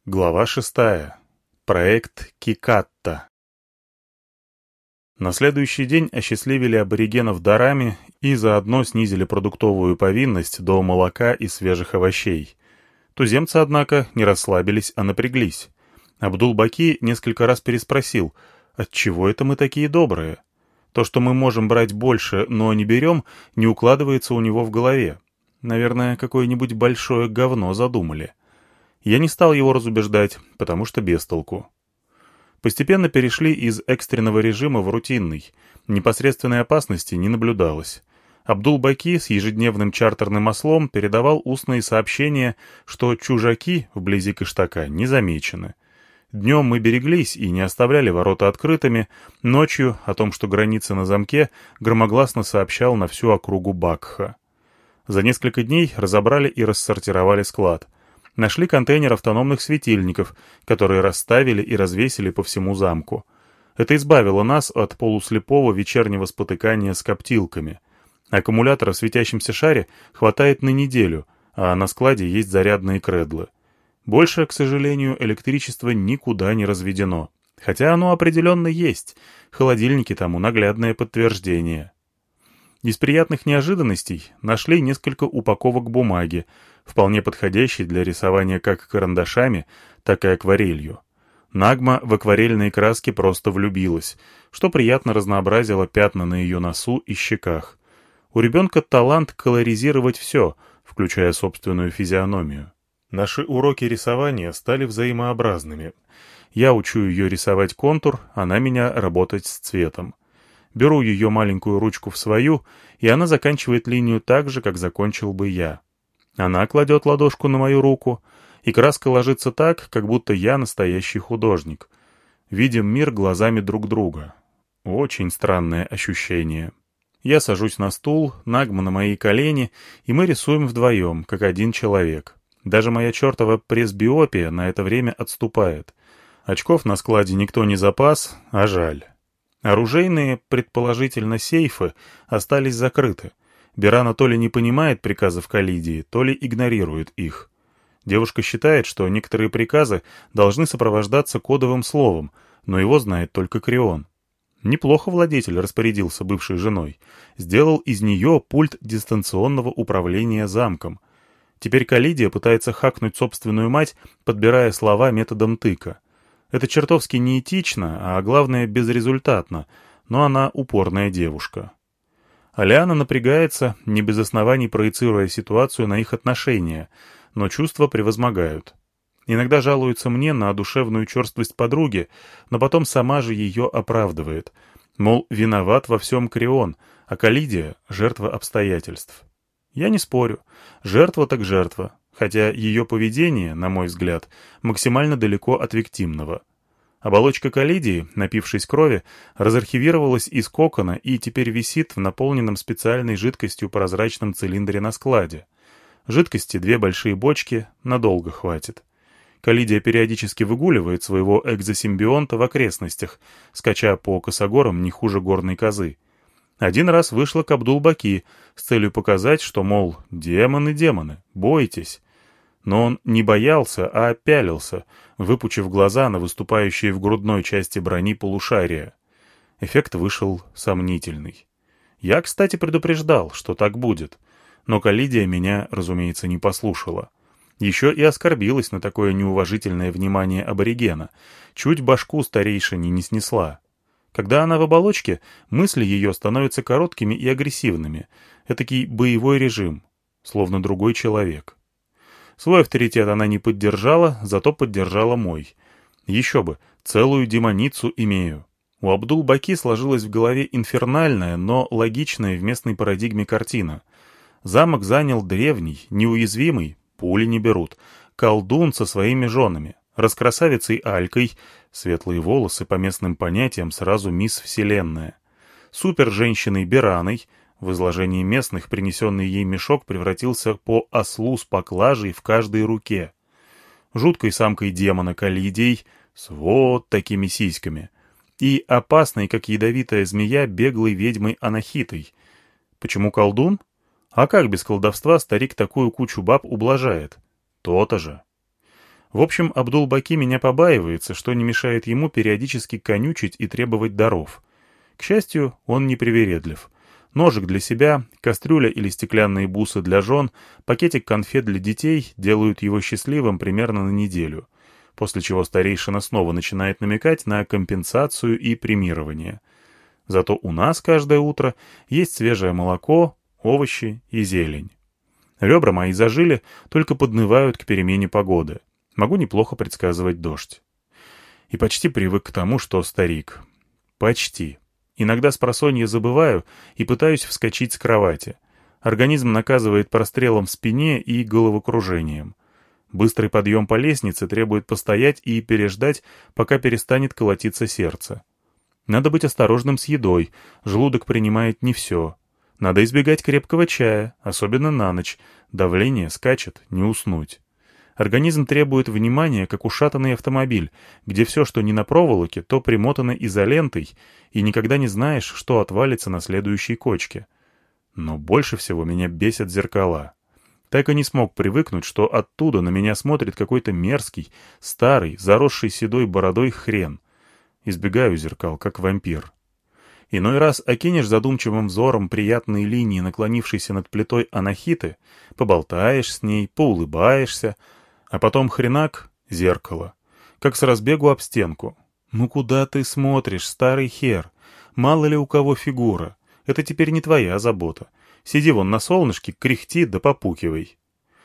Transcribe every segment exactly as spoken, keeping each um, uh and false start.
Глава шестая. Проект Кикатта. На следующий день осчастливили аборигенов дарами и заодно снизили продуктовую повинность до молока и свежих овощей. Туземцы, однако, не расслабились, а напряглись. Абдул-Баки несколько раз переспросил, отчего это мы такие добрые? То, что мы можем брать больше, но не берем, не укладывается у него в голове. Наверное, какое-нибудь большое говно задумали. Я не стал его разубеждать, потому что без толку. Постепенно перешли из экстренного режима в рутинный. Непосредственной опасности не наблюдалось. Абдул-Баки с ежедневным чартерным ослом передавал устные сообщения, что чужаки вблизи Кыштака не замечены. Днем мы береглись и не оставляли ворота открытыми, ночью о том, что граница на замке, громогласно сообщал на всю округу Бакха. За несколько дней разобрали и рассортировали склад. Нашли контейнер автономных светильников, которые расставили и развесили по всему замку. Это избавило нас от полуслепого вечернего спотыкания с коптилками. Аккумулятора в светящемся шаре хватает на неделю, а на складе есть зарядные кредлы. Больше, к сожалению, электричество никуда не разведено. Хотя оно определенно есть. Холодильники тому наглядное подтверждение. Из приятных неожиданностей нашли несколько упаковок бумаги, вполне подходящей для рисования как карандашами, так и акварелью. Нагма в акварельные краски просто влюбилась, что приятно разнообразило пятна на ее носу и щеках. У ребенка талант колоризировать все, включая собственную физиономию. Наши уроки рисования стали взаимообразными. Я учу ее рисовать контур, она меня работать с цветом. Беру ее маленькую ручку в свою, и она заканчивает линию так же, как закончил бы я. Она кладет ладошку на мою руку, и краска ложится так, как будто я настоящий художник. Видим мир глазами друг друга. Очень странное ощущение. Я сажусь на стул, Нагма на мои колени, и мы рисуем вдвоем, как один человек. Даже моя чертова пресбиопия на это время отступает. Очков на складе никто не запас, а жаль. Оружейные, предположительно сейфы, остались закрыты. Берана то ли не понимает приказов Калидии, то ли игнорирует их. Девушка считает, что некоторые приказы должны сопровождаться кодовым словом, но его знает только Крион. Неплохо владетель распорядился бывшей женой. Сделал из нее пульт дистанционного управления замком. Теперь Калидия пытается хакнуть собственную мать, подбирая слова методом тыка. Это чертовски неэтично, а главное безрезультатно, но она упорная девушка. Алиана напрягается, не без оснований проецируя ситуацию на их отношения, но чувства превозмогают. Иногда жалуется мне на душевную черствость подруги, но потом сама же ее оправдывает. Мол, виноват во всем Крион, а Калидия — жертва обстоятельств. Я не спорю. Жертва так жертва. Хотя ее поведение, на мой взгляд, максимально далеко от виктимного. Оболочка Калидии, напившись крови, разархивировалась из кокона и теперь висит в наполненном специальной жидкостью прозрачном цилиндре на складе. Жидкости две большие бочки, надолго хватит. Калидия периодически выгуливает своего экзосимбионта в окрестностях, скача по косогорам не хуже горной козы. Один раз вышла к Абдул-Баки с целью показать, что, мол, демоны, демоны, бойтесь. Но он не боялся, а пялился, выпучив глаза на выступающие в грудной части брони полушария. Эффект вышел сомнительный. Я, кстати, предупреждал, что так будет. Но Калидия меня, разумеется, не послушала. Еще и оскорбилась на такое неуважительное внимание аборигена. Чуть башку старейшине не снесла. Когда она в оболочке, мысли ее становятся короткими и агрессивными. Этакий боевой режим, словно другой человек. Свой авторитет она не поддержала, зато поддержала мой. Еще бы, целую демоницу имею. У Абдул-Баки сложилась в голове инфернальная, но логичная в местной парадигме картина. Замок занял древний, неуязвимый, пули не берут, колдун со своими женами, раскрасавицей Алькой, светлые волосы по местным понятиям сразу мисс Вселенная, супер-женщиной Бераной. В изложении местных принесенный ей мешок превратился по ослу с поклажей в каждой руке. Жуткой самкой демона Калидией с вот такими сиськами. И опасной, как ядовитая змея, беглой ведьмой Анахитой. Почему колдун? А как без колдовства старик такую кучу баб ублажает? То-то же. В общем, Абдул-Баки меня побаивается, что не мешает ему периодически конючить и требовать даров. К счастью, он не привередлив. Ножик для себя, кастрюля или стеклянные бусы для жен, пакетик конфет для детей делают его счастливым примерно на неделю, после чего старейшина снова начинает намекать на компенсацию и премирование. Зато у нас каждое утро есть свежее молоко, овощи и зелень. Ребра мои зажили, только поднывают к перемене погоды. Могу неплохо предсказывать дождь. И почти привык к тому, что старик. Почти. Иногда спросонья забываю и пытаюсь вскочить с кровати. Организм наказывает прострелом в спине и головокружением. Быстрый подъем по лестнице требует постоять и переждать, пока перестанет колотиться сердце. Надо быть осторожным с едой, желудок принимает не все. Надо избегать крепкого чая, особенно на ночь. Давление скачет, не уснуть. Организм требует внимания, как ушатанный автомобиль, где все, что не на проволоке, то примотано изолентой, и никогда не знаешь, что отвалится на следующей кочке. Но больше всего меня бесят зеркала. Так и не смог привыкнуть, что оттуда на меня смотрит какой-то мерзкий, старый, заросший седой бородой хрен. Избегаю зеркал, как вампир. Иной раз окинешь задумчивым взором приятные линии, наклонившейся над плитой анахиты, поболтаешь с ней, поулыбаешься, а потом хренак — зеркало. Как с разбегу об стенку. «Ну куда ты смотришь, старый хер? Мало ли у кого фигура. Это теперь не твоя забота. Сиди вон на солнышке, кряхти да попукивай».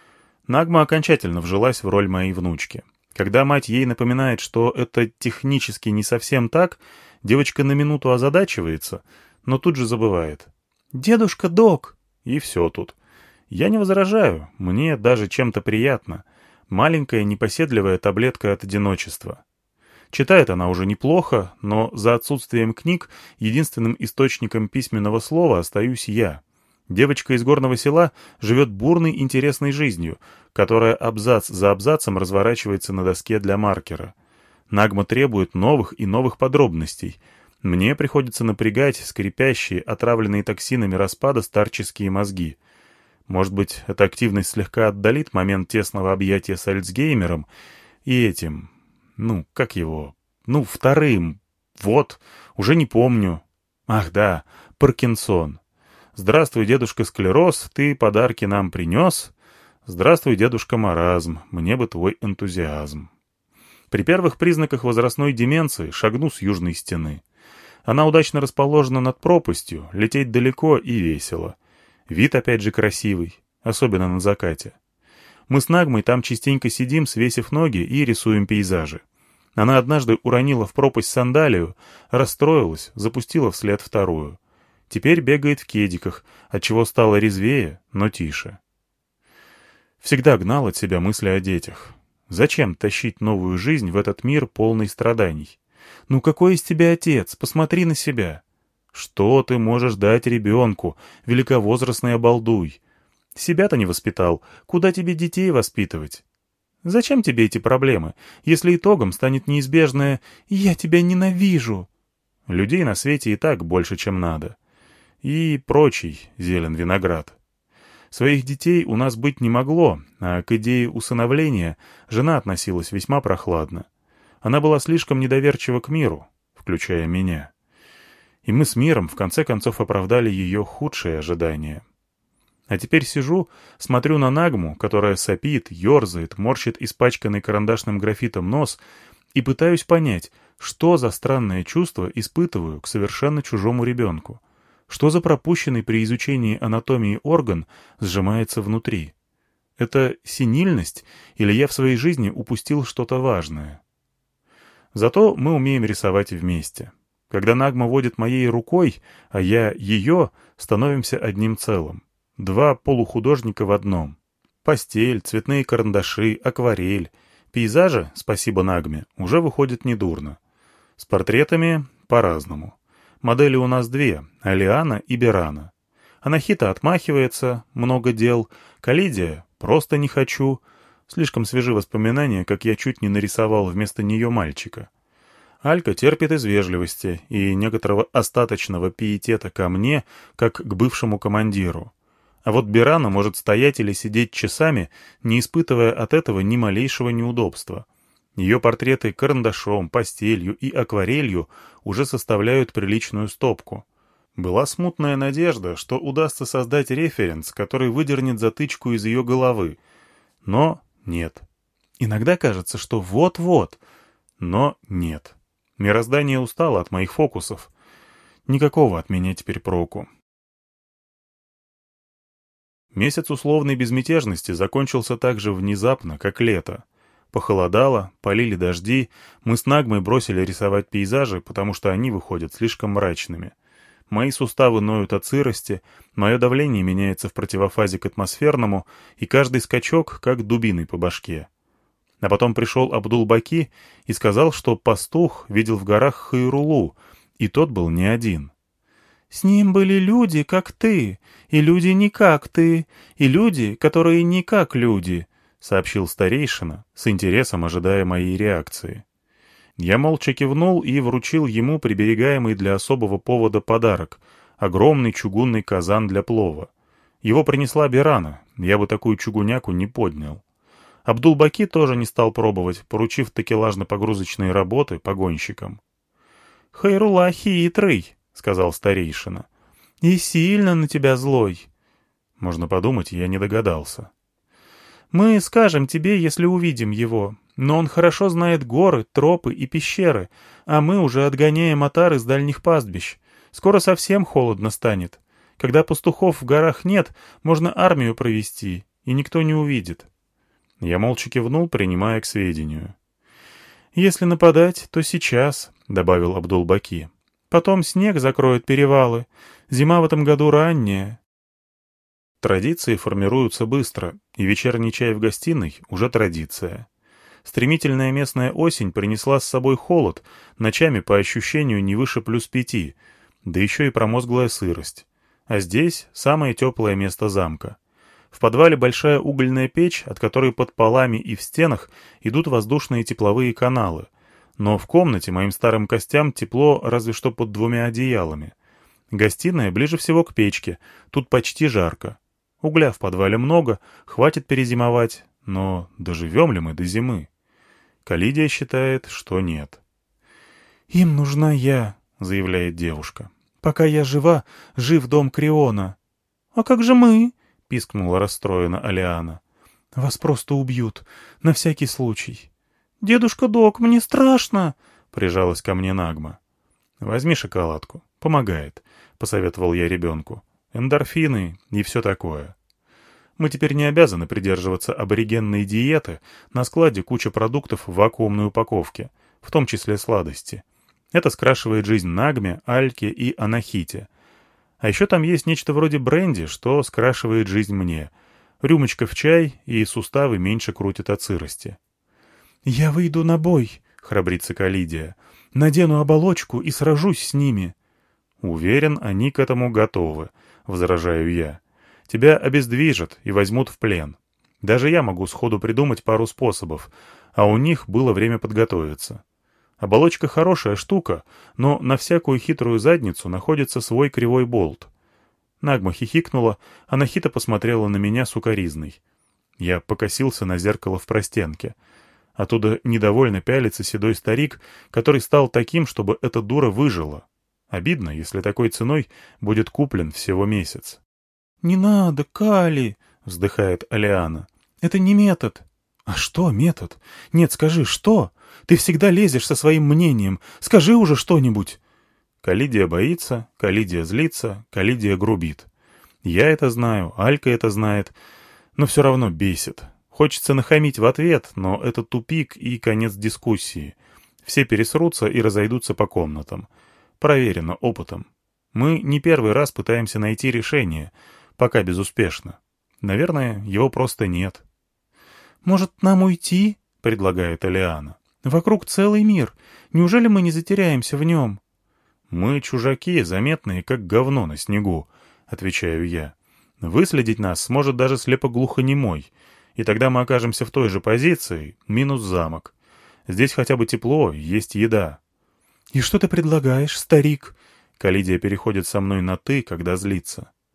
Нагма окончательно вжилась в роль моей внучки. Когда мать ей напоминает, что это технически не совсем так, девочка на минуту озадачивается, но тут же забывает. «Дедушка док!» И все тут. Я не возражаю, мне даже чем-то приятно. Маленькая непоседливая таблетка от одиночества. Читает она уже неплохо, но за отсутствием книг единственным источником письменного слова остаюсь я. Девочка из горного села живет бурной интересной жизнью, которая абзац за абзацем разворачивается на доске для маркера. Нагма требует новых и новых подробностей. Мне приходится напрягать скрипящие, отравленные токсинами распада старческие мозги. Может быть, эта активность слегка отдалит момент тесного объятия с Альцгеймером и этим... Ну, как его? Ну, вторым. Вот, уже не помню. Ах да, Паркинсон. Здравствуй, дедушка Склероз, ты подарки нам принес. Здравствуй, дедушка Маразм, мне бы твой энтузиазм. При первых признаках возрастной деменции шагну с южной стены. Она удачно расположена над пропастью, лететь далеко и весело. Вид опять же красивый, особенно на закате. Мы с Нагмой там частенько сидим, свесив ноги, и рисуем пейзажи. Она однажды уронила в пропасть сандалию, расстроилась, запустила вслед вторую. Теперь бегает в кедиках, отчего стало резвее, но тише. Всегда гнал от себя мысли о детях. Зачем тащить новую жизнь в этот мир, полный страданий? Ну какой из тебя отец? Посмотри на себя. Что ты можешь дать ребенку, великовозрастный обалдуй? Себя-то не воспитал, куда тебе детей воспитывать? Зачем тебе эти проблемы, если итогом станет неизбежное «я тебя ненавижу»? Людей на свете и так больше, чем надо. И прочий зелен виноград. Своих детей у нас быть не могло, а к идее усыновления жена относилась весьма прохладно. Она была слишком недоверчива к миру, включая меня. И мы с миром в конце концов оправдали ее худшие ожидания. А теперь сижу, смотрю на Нагму, которая сопит, ерзает, морщит испачканный карандашным графитом нос, и пытаюсь понять, что за странное чувство испытываю к совершенно чужому ребенку. Что за пропущенный при изучении анатомии орган сжимается внутри? Это сенильность, или я в своей жизни упустил что-то важное? Зато мы умеем рисовать вместе. Когда Нагма водит моей рукой, а я ее, становимся одним целым. Два полухудожника в одном. Постель, цветные карандаши, акварель. Пейзажи, спасибо Нагме, уже выходят недурно. С портретами по-разному. Модели у нас две — Алиана и Берана. Анахита отмахивается, много дел. Калидия — просто не хочу. Слишком свежи воспоминания, как я чуть не нарисовал вместо нее мальчика. Алька терпит из вежливости и некоторого остаточного пиетета ко мне, как к бывшему командиру. А вот Бирана может стоять или сидеть часами, не испытывая от этого ни малейшего неудобства. Ее портреты карандашом, пастелью и акварелью уже составляют приличную стопку. Была смутная надежда, что удастся создать референс, который выдернет затычку из ее головы. Но нет. Иногда кажется, что вот-вот. Но нет. Мироздание устало от моих фокусов. Никакого от меня теперь проку. Месяц условной безмятежности закончился так же внезапно, как лето. Похолодало, полили дожди, мы с Нагмой бросили рисовать пейзажи, потому что они выходят слишком мрачными. Мои суставы ноют от сырости, мое давление меняется в противофазе к атмосферному, и каждый скачок как дубиной по башке. А потом пришел Абдул-Баки и сказал, что пастух видел в горах Хайрулу, и тот был не один. «С ним были люди, как ты, и люди не как ты, и люди, которые не как люди», — сообщил старейшина, с интересом ожидая моей реакции. Я молча кивнул и вручил ему приберегаемый для особого повода подарок — огромный чугунный казан для плова. Его принесла Бирана, я бы такую чугуняку не поднял. Абдул-Баки тоже не стал пробовать, поручив такелажно-погрузочные работы погонщикам. «Хайрула хитрый», — сказал старейшина, — «и сильно на тебя злой». Можно подумать, я не догадался. «Мы скажем тебе, если увидим его, но он хорошо знает горы, тропы и пещеры, а мы уже отгоняем отар из дальних пастбищ. Скоро совсем холодно станет. Когда пастухов в горах нет, можно армию провести, и никто не увидит». Я молча кивнул, принимая к сведению. «Если нападать, то сейчас», — добавил Абдул-Баки. «Потом снег закроет перевалы. Зима в этом году ранняя». Традиции формируются быстро, и вечерний чай в гостиной — уже традиция. Стремительная местная осень принесла с собой холод, ночами по ощущению не выше плюс пяти, да еще и промозглая сырость. А здесь самое теплое место замка. В подвале большая угольная печь, от которой под полами и в стенах идут воздушные тепловые каналы. Но в комнате моим старым костям тепло разве что под двумя одеялами. Гостиная ближе всего к печке, тут почти жарко. Угля в подвале много, хватит перезимовать, но доживем ли мы до зимы? Калидия считает, что нет. «Им нужна я», — заявляет девушка. «Пока я жива, жив дом Криона». «А как же мы?» — пискнула расстроена Алиана. «Вас просто убьют, на всякий случай». «Дедушка Док, мне страшно!» — прижалась ко мне Нагма. «Возьми шоколадку, помогает», — посоветовал я ребенку. «Эндорфины и все такое». Мы теперь не обязаны придерживаться аборигенной диеты, на складе куча продуктов в вакуумной упаковке, в том числе сладости. Это скрашивает жизнь Нагме, Альке и Анахите. А еще там есть нечто вроде бренди, что скрашивает жизнь мне. Рюмочка в чай, и суставы меньше крутят от сырости. «Я выйду на бой», — храбрится Калидия. «Надену оболочку и сражусь с ними». «Уверен, они к этому готовы», — возражаю я. «Тебя обездвижат и возьмут в плен. Даже я могу сходу придумать пару способов, а у них было время подготовиться. Оболочка хорошая штука, но на всякую хитрую задницу находится свой кривой болт». Нагма хихикнула, а Нахита посмотрела на меня сукоризной. Я покосился на зеркало в простенке. Оттуда недовольно пялится седой старик, который стал таким, чтобы эта дура выжила. Обидно, если такой ценой будет куплен всего месяц. «Не надо, Кали!» — вздыхает Алиана. «Это не метод». «А что метод? Нет, скажи, что? Ты всегда лезешь со своим мнением. Скажи уже что-нибудь». Калидия боится, Калидия злится, Калидия грубит. Я это знаю, Алька это знает, но все равно бесит. Хочется нахамить в ответ, но это тупик и конец дискуссии. Все пересрутся и разойдутся по комнатам. Проверено опытом. Мы не первый раз пытаемся найти решение, пока безуспешно. Наверное, его просто нет. «Может, нам уйти?» — предлагает Алиана. «Вокруг целый мир. Неужели мы не затеряемся в нем?» «Мы чужаки, заметные, как говно на снегу», — отвечаю я. «Выследить нас сможет даже слепоглухонемой, и тогда мы окажемся в той же позиции, минус замок. Здесь хотя бы тепло, есть еда». «И что ты предлагаешь, старик?» Калидия переходит со мной на «ты», когда злится.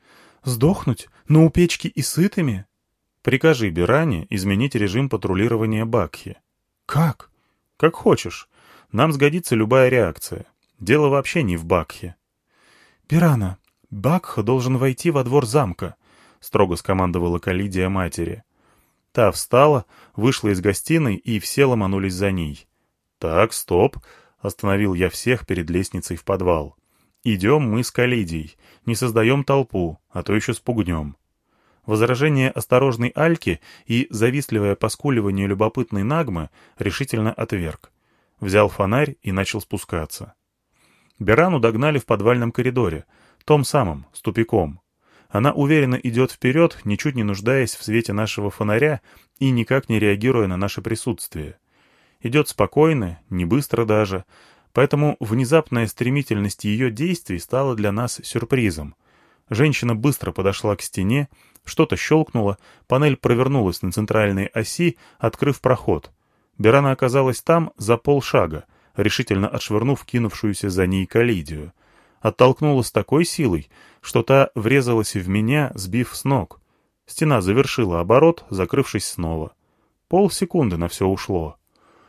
Сдохнуть? Но у печки и сытыми?» «Прикажи Биране изменить режим патрулирования Бакхи». «Как?» «Как хочешь. Нам сгодится любая реакция. Дело вообще не в Бакхе». «Бирана, Бакха должен войти во двор замка», — строго скомандовала Калидия матери. Та встала, вышла из гостиной, и все ломанулись за ней. «Так, стоп!» — остановил я всех перед лестницей в подвал. «Идем мы с Калидией, не создаем толпу, а то еще спугнем». Возражение осторожной Альки и завистливое поскуливание любопытной Нагмы решительно отверг. Взял фонарь и начал спускаться. Бирану догнали в подвальном коридоре, том самом, с тупиком. Она уверенно идет вперед, ничуть не нуждаясь в свете нашего фонаря и никак не реагируя на наше присутствие. Идет спокойно, не быстро даже, поэтому внезапная стремительность ее действий стала для нас сюрпризом. Женщина быстро подошла к стене, что-то щелкнуло, панель провернулась на центральной оси, открыв проход. Бирана оказалась там за полшага, решительно отшвырнув кинувшуюся за ней Калидию. Оттолкнула с такой силой, что та врезалась в меня, сбив с ног. Стена завершила оборот, закрывшись снова. Полсекунды на все ушло.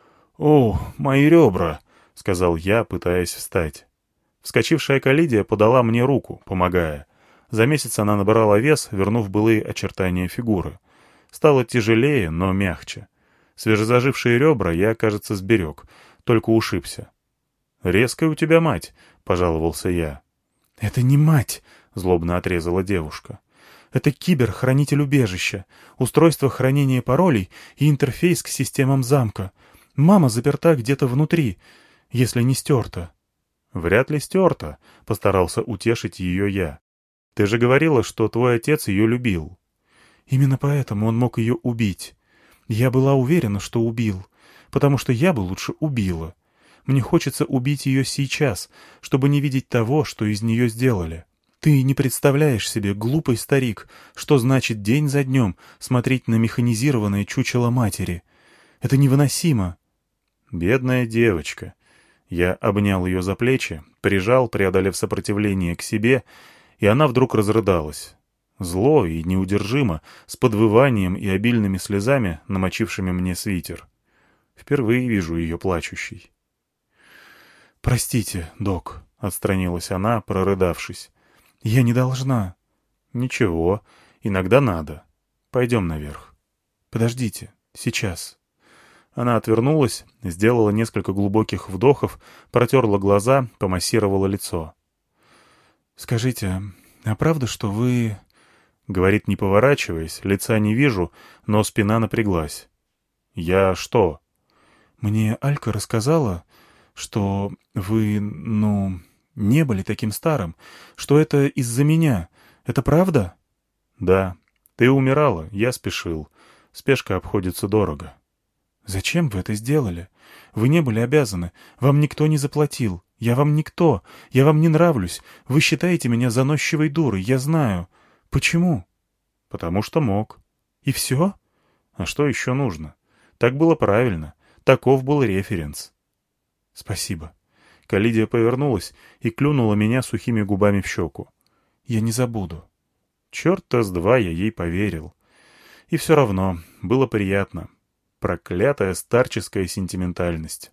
«О, мои ребра!» — сказал я, пытаясь встать. Вскочившая Калидия подала мне руку, помогая. За месяц она набрала вес, вернув былые очертания фигуры. Стало тяжелее, но мягче. Свежезажившие ребра я, кажется, сберег, только ушибся. «Резкая у тебя мать», — пожаловался я. «Это не мать», — злобно отрезала девушка. «Это кибер-хранитель убежища, устройство хранения паролей и интерфейс к системам замка. Мама заперта где-то внутри, если не стерта». «Вряд ли стерта», — постарался утешить ее я. «Ты же говорила, что твой отец ее любил». «Именно поэтому он мог ее убить. Я была уверена, что убил, потому что я бы лучше убила. Мне хочется убить ее сейчас, чтобы не видеть того, что из нее сделали. Ты не представляешь себе, глупый старик, что значит день за днем смотреть на механизированное чучело матери. Это невыносимо». «Бедная девочка». Я обнял ее за плечи, прижал, преодолев сопротивление к себе, и она вдруг разрыдалась. Зло и неудержимо, с подвыванием и обильными слезами, намочившими мне свитер. Впервые вижу ее плачущей. «Простите, док», — отстранилась она, прорыдавшись. «Я не должна». «Ничего, иногда надо. Пойдем наверх». «Подождите, сейчас». Она отвернулась, сделала несколько глубоких вдохов, протерла глаза, помассировала лицо. «Скажите, а правда, что вы...» Говорит, не поворачиваясь, лица не вижу, но спина напряглась. «Я что?» «Мне Алька рассказала, что вы, ну, не были таким старым, что это из-за меня. Это правда?» «Да. Ты умирала, я спешил. Спешка обходится дорого». «Зачем вы это сделали? Вы не были обязаны. Вам никто не заплатил. Я вам никто. Я вам не нравлюсь. Вы считаете меня заносчивой дурой, я знаю. Почему?» «Потому что мог». «И все?» «А что еще нужно? Так было правильно. Таков был референс». «Спасибо». Калидия повернулась и клюнула меня сухими губами в щеку. «Я не забуду». Черт-то с два я ей поверил. И все равно было приятно. Проклятая старческая сентиментальность.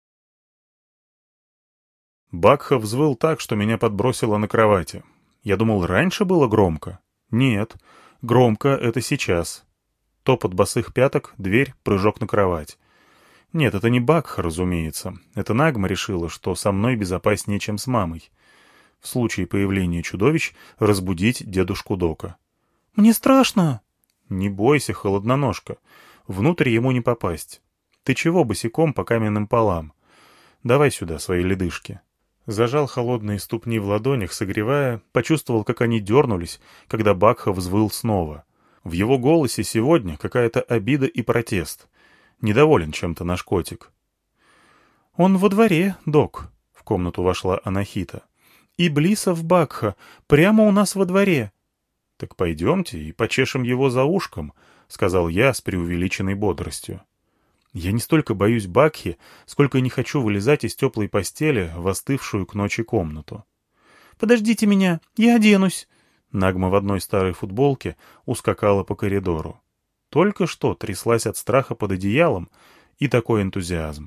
Бакха взвыл так, что меня подбросило на кровати. Я думал, раньше было громко. Нет, громко — это сейчас. Топот босых пяток, дверь, прыжок на кровать. Нет, это не Бакха, разумеется. Это Нагма решила, что со мной безопаснее, чем с мамой. В случае появления чудовищ разбудить дедушку Дока. «Мне страшно!» «Не бойся, холодноножка. Внутрь ему не попасть. Ты чего босиком по каменным полам? Давай сюда свои ледышки». Зажал холодные ступни в ладонях, согревая, почувствовал, как они дернулись, когда Бакха взвыл снова. В его голосе сегодня какая-то обида и протест. Недоволен чем-то наш котик. «Он во дворе, док», — в комнату вошла Анахита. «И Блисов Бакха, прямо у нас во дворе». «Так пойдемте и почешем его за ушком», — сказал я с преувеличенной бодростью. Я не столько боюсь Бакхи, сколько не хочу вылезать из теплой постели в остывшую к ночи комнату. «Подождите меня, я оденусь». Нагма в одной старой футболке ускакала по коридору. Только что тряслась от страха под одеялом, и такой энтузиазм.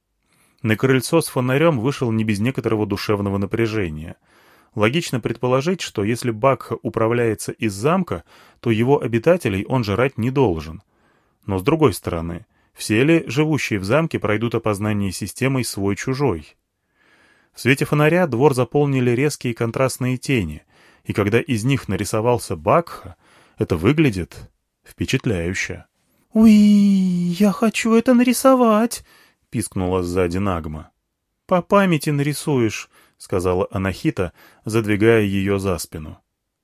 На крыльцо с фонарем вышел не без некоторого душевного напряжения. Логично предположить, что если Бакха управляется из замка, то его обитателей он жрать не должен. Но с другой стороны, все ли живущие в замке пройдут опознание системой свой-чужой? В свете фонаря двор заполнили резкие контрастные тени, и когда из них нарисовался Бакха, это выглядит впечатляюще. «Уи, я хочу это нарисовать!» — пискнула сзади Нагма. «По памяти нарисуешь», — сказала Анахита, задвигая ее за спину.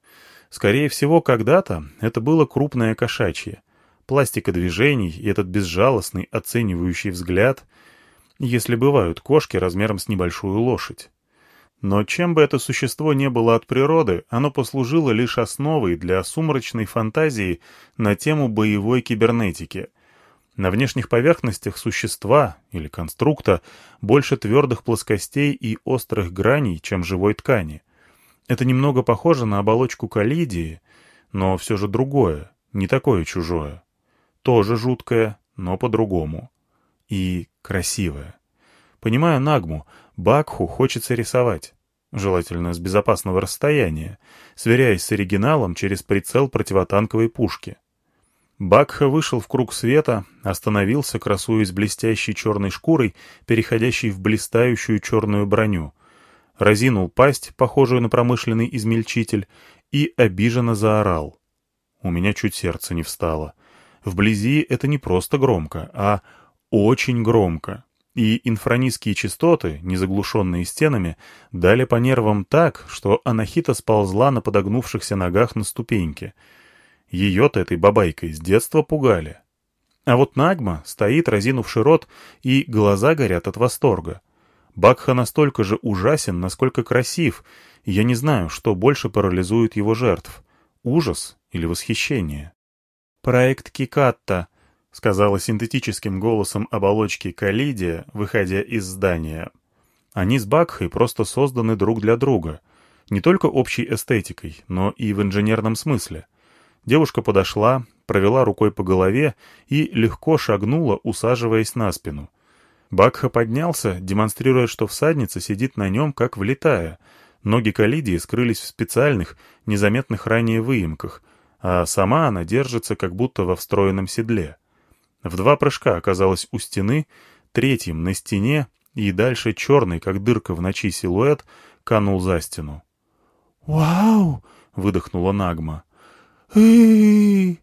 Скорее всего, когда-то это было крупное кошачье. Пластика движений и этот безжалостный, оценивающий взгляд, если бывают кошки размером с небольшую лошадь. Но чем бы это существо не было от природы, оно послужило лишь основой для сумрачной фантазии на тему боевой кибернетики. На внешних поверхностях существа или конструкта больше твердых плоскостей и острых граней, чем живой ткани. Это немного похоже на оболочку коллидии, но все же другое, не такое чужое. Тоже жуткое, но по-другому. И красивое. Понимаю Нагму, Бакху хочется рисовать, желательно с безопасного расстояния, сверяясь с оригиналом через прицел противотанковой пушки. Бакха вышел в круг света, остановился, красуясь блестящей черной шкурой, переходящей в блистающую черную броню, разинул пасть, похожую на промышленный измельчитель, и обиженно заорал. У меня чуть сердце не встало. Вблизи это не просто громко, а очень громко. И инфранизкие частоты, не заглушенные стенами, дали по нервам так, что Анахита сползла на подогнувшихся ногах на ступеньки. Ее-то этой бабайкой с детства пугали. А вот Нагма стоит, разинувший рот, и глаза горят от восторга. Бакха настолько же ужасен, насколько красив, и я не знаю, что больше парализует его жертв — ужас или восхищение. «Проект Кикатта», — сказала синтетическим голосом оболочки Калидия, выходя из здания. Они с Бакхой просто созданы друг для друга. Не только общей эстетикой, но и в инженерном смысле. Девушка подошла, провела рукой по голове и легко шагнула, усаживаясь на спину. Бакха поднялся, демонстрируя, что всадница сидит на нем, как влитая. Ноги Калидии скрылись в специальных, незаметных ранее выемках, а сама она держится, как будто во встроенном седле. В два прыжка оказалась у стены, третьим на стене, и дальше черный, как дырка в ночи, силуэт канул за стену. «Вау!» — выдохнула Нагма. «Ы-ы-ы!»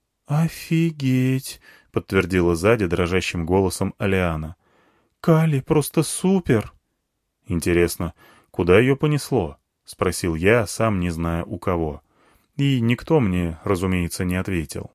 «Офигеть!» — подтвердила сзади дрожащим голосом Алиана. «Кали просто супер!» «Интересно, куда ее понесло?» — спросил я, сам не зная у кого. И никто мне, разумеется, не ответил.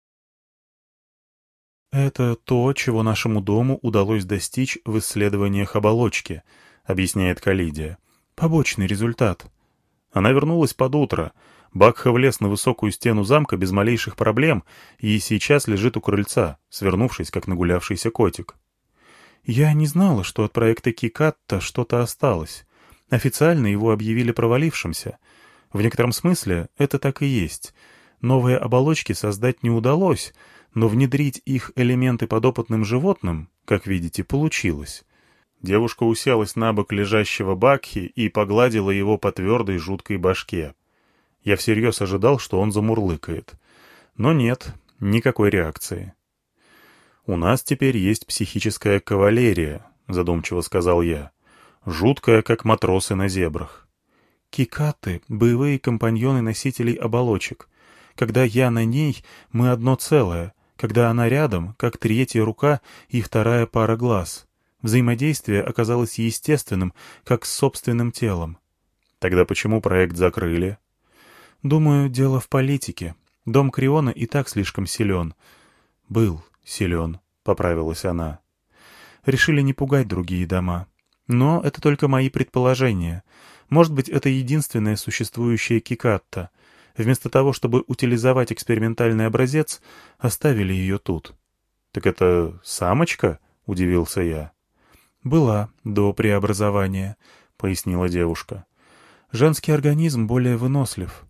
«Это то, чего нашему дому удалось достичь в исследованиях оболочки», — объясняет Калидия. «Побочный результат». Она вернулась под утро. Бакха влез на высокую стену замка без малейших проблем и сейчас лежит у крыльца, свернувшись, как нагулявшийся котик. «Я не знала, что от проекта Кикатта что-то осталось. Официально его объявили провалившимся. В некотором смысле это так и есть. Новые оболочки создать не удалось, но внедрить их элементы подопытным животным, как видите, получилось». Девушка уселась на бок лежащего Бакхи и погладила его по твердой жуткой башке. Я всерьез ожидал, что он замурлыкает. Но нет, никакой реакции. «У нас теперь есть психическая кавалерия», — задумчиво сказал я. «Жуткая, как матросы на зебрах». «Кикаты — боевые компаньоны носителей оболочек. Когда я на ней, мы одно целое. Когда она рядом, как третья рука и вторая пара глаз. Взаимодействие оказалось естественным, как с собственным телом». «Тогда почему проект закрыли?» «Думаю, дело в политике. Дом Криона и так слишком силен». «Был силен», — поправилась она. «Решили не пугать другие дома. Но это только мои предположения. Может быть, это единственная существующая Кикатта. Вместо того, чтобы утилизовать экспериментальный образец, оставили ее тут». «Так это самочка?» — удивился я. «Была до преобразования», — пояснила девушка. «Женский организм более вынослив.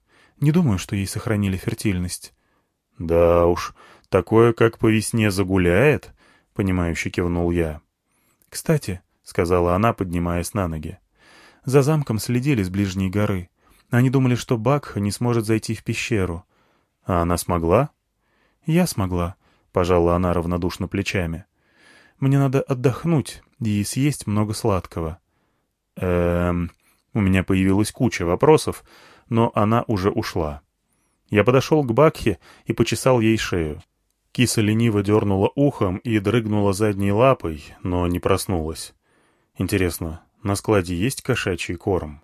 Не думаю, что ей сохранили фертильность». «Да уж, такое, как по весне загуляет», — понимающе кивнул я. «Кстати», — сказала она, поднимаясь на ноги, — «за замком следили с ближней горы. Они думали, что Бакха не сможет зайти в пещеру». «А она смогла?» «Я смогла», — пожала она равнодушно плечами. «Мне надо отдохнуть и съесть много сладкого». «Эм...» У меня появилась куча вопросов, но она уже ушла. Я подошел к Бакхе и почесал ей шею. Киса лениво дернула ухом и дрыгнула задней лапой, но не проснулась. Интересно, на складе есть кошачий корм?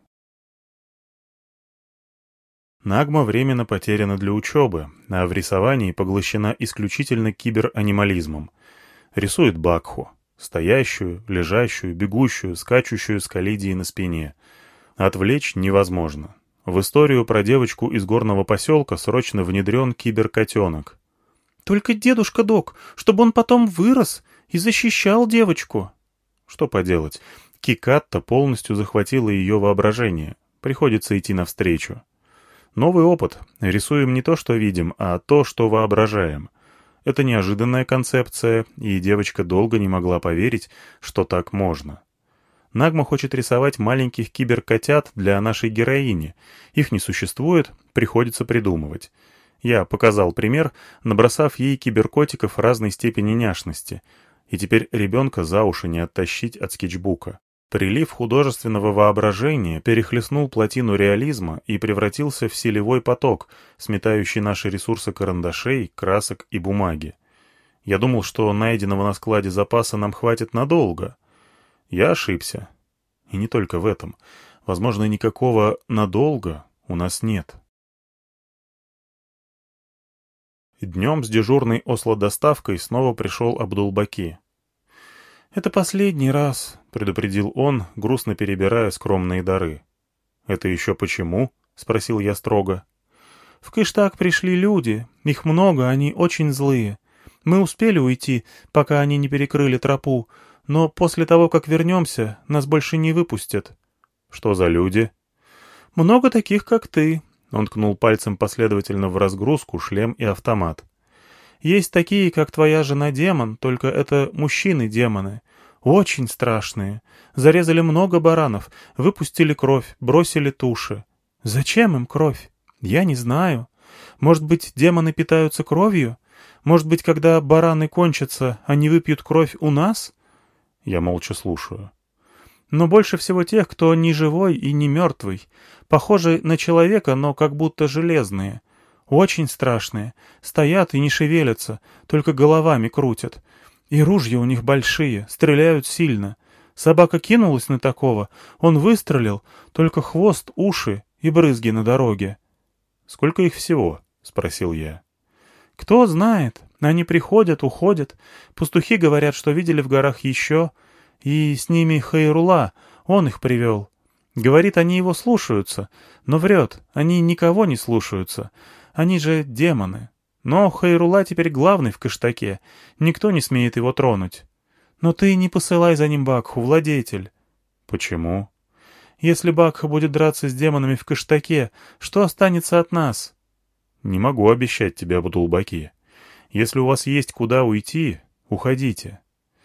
Нагма временно потеряна для учебы, а в рисовании поглощена исключительно киберанимализмом. Рисует Бакху. Стоящую, лежащую, бегущую, скачущую с Калидией на спине. Отвлечь невозможно. В историю про девочку из горного поселка срочно внедрен киберкотенок. «Только дедушка Док, чтобы он потом вырос и защищал девочку». Что поделать, Кикатта полностью захватила ее воображение. Приходится идти навстречу. Новый опыт. Рисуем не то, что видим, а то, что воображаем. Это неожиданная концепция, и девочка долго не могла поверить, что так можно. Нагма хочет рисовать маленьких киберкотят для нашей героини. Их не существует, приходится придумывать. Я показал пример, набросав ей киберкотиков разной степени няшности. И теперь ребенка за уши не оттащить от скетчбука. Прилив художественного воображения перехлестнул плотину реализма и превратился в селевой поток, сметающий наши ресурсы карандашей, красок и бумаги. Я думал, что найденного на складе запаса нам хватит надолго. Я ошибся. И не только в этом. Возможно, никакого «надолго» у нас нет. Днем с дежурной Осло-доставкой снова пришел Абдулбаки. «Это последний раз», — предупредил он, грустно перебирая скромные дары. «Это еще почему?» — спросил я строго. «В Кыштак пришли люди. Их много, они очень злые. Мы успели уйти, пока они не перекрыли тропу, но после того, как вернемся, нас больше не выпустят». «Что за люди?» «Много таких, как ты», — он ткнул пальцем последовательно в разгрузку, шлем и автомат. «Есть такие, как твоя жена-демон, только это мужчины-демоны. Очень страшные. Зарезали много баранов, выпустили кровь, бросили туши. Зачем им кровь? Я не знаю. Может быть, демоны питаются кровью? Может быть, когда бараны кончатся, они выпьют кровь у нас?» Я молча слушаю. «Но больше всего тех, кто не живой и не мертвый. Похожи на человека, но как будто железные. Очень страшные. Стоят и не шевелятся, только головами крутят. И ружья у них большие, стреляют сильно. Собака кинулась на такого, он выстрелил, только хвост, уши и брызги на дороге». «Сколько их всего?» — спросил я. «Кто знает. Они приходят, уходят. Пастухи говорят, что видели в горах еще. И с ними Хайрула, он их привел. Говорит, они его слушаются, но врет, они никого не слушаются. Они же демоны. Но Хайрула теперь главный в Кыштаке, никто не смеет его тронуть. Но ты не посылай за ним Бакху, владетель». «Почему?» «Если Бакха будет драться с демонами в Кыштаке, что останется от нас?» «Не могу обещать тебе, Абдулбаки. Если у вас есть куда уйти, уходите».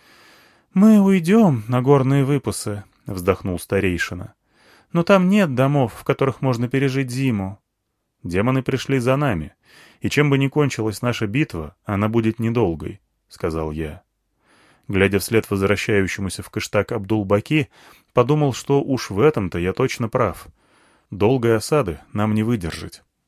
«Мы уйдем на горные выпасы», — вздохнул старейшина. «Но там нет домов, в которых можно пережить зиму». «Демоны пришли за нами, и чем бы ни кончилась наша битва, она будет недолгой», — сказал я. Глядя вслед возвращающемуся в Кыштак Абдулбаки, подумал, что уж в этом-то я точно прав. Долгой осады нам не выдержать.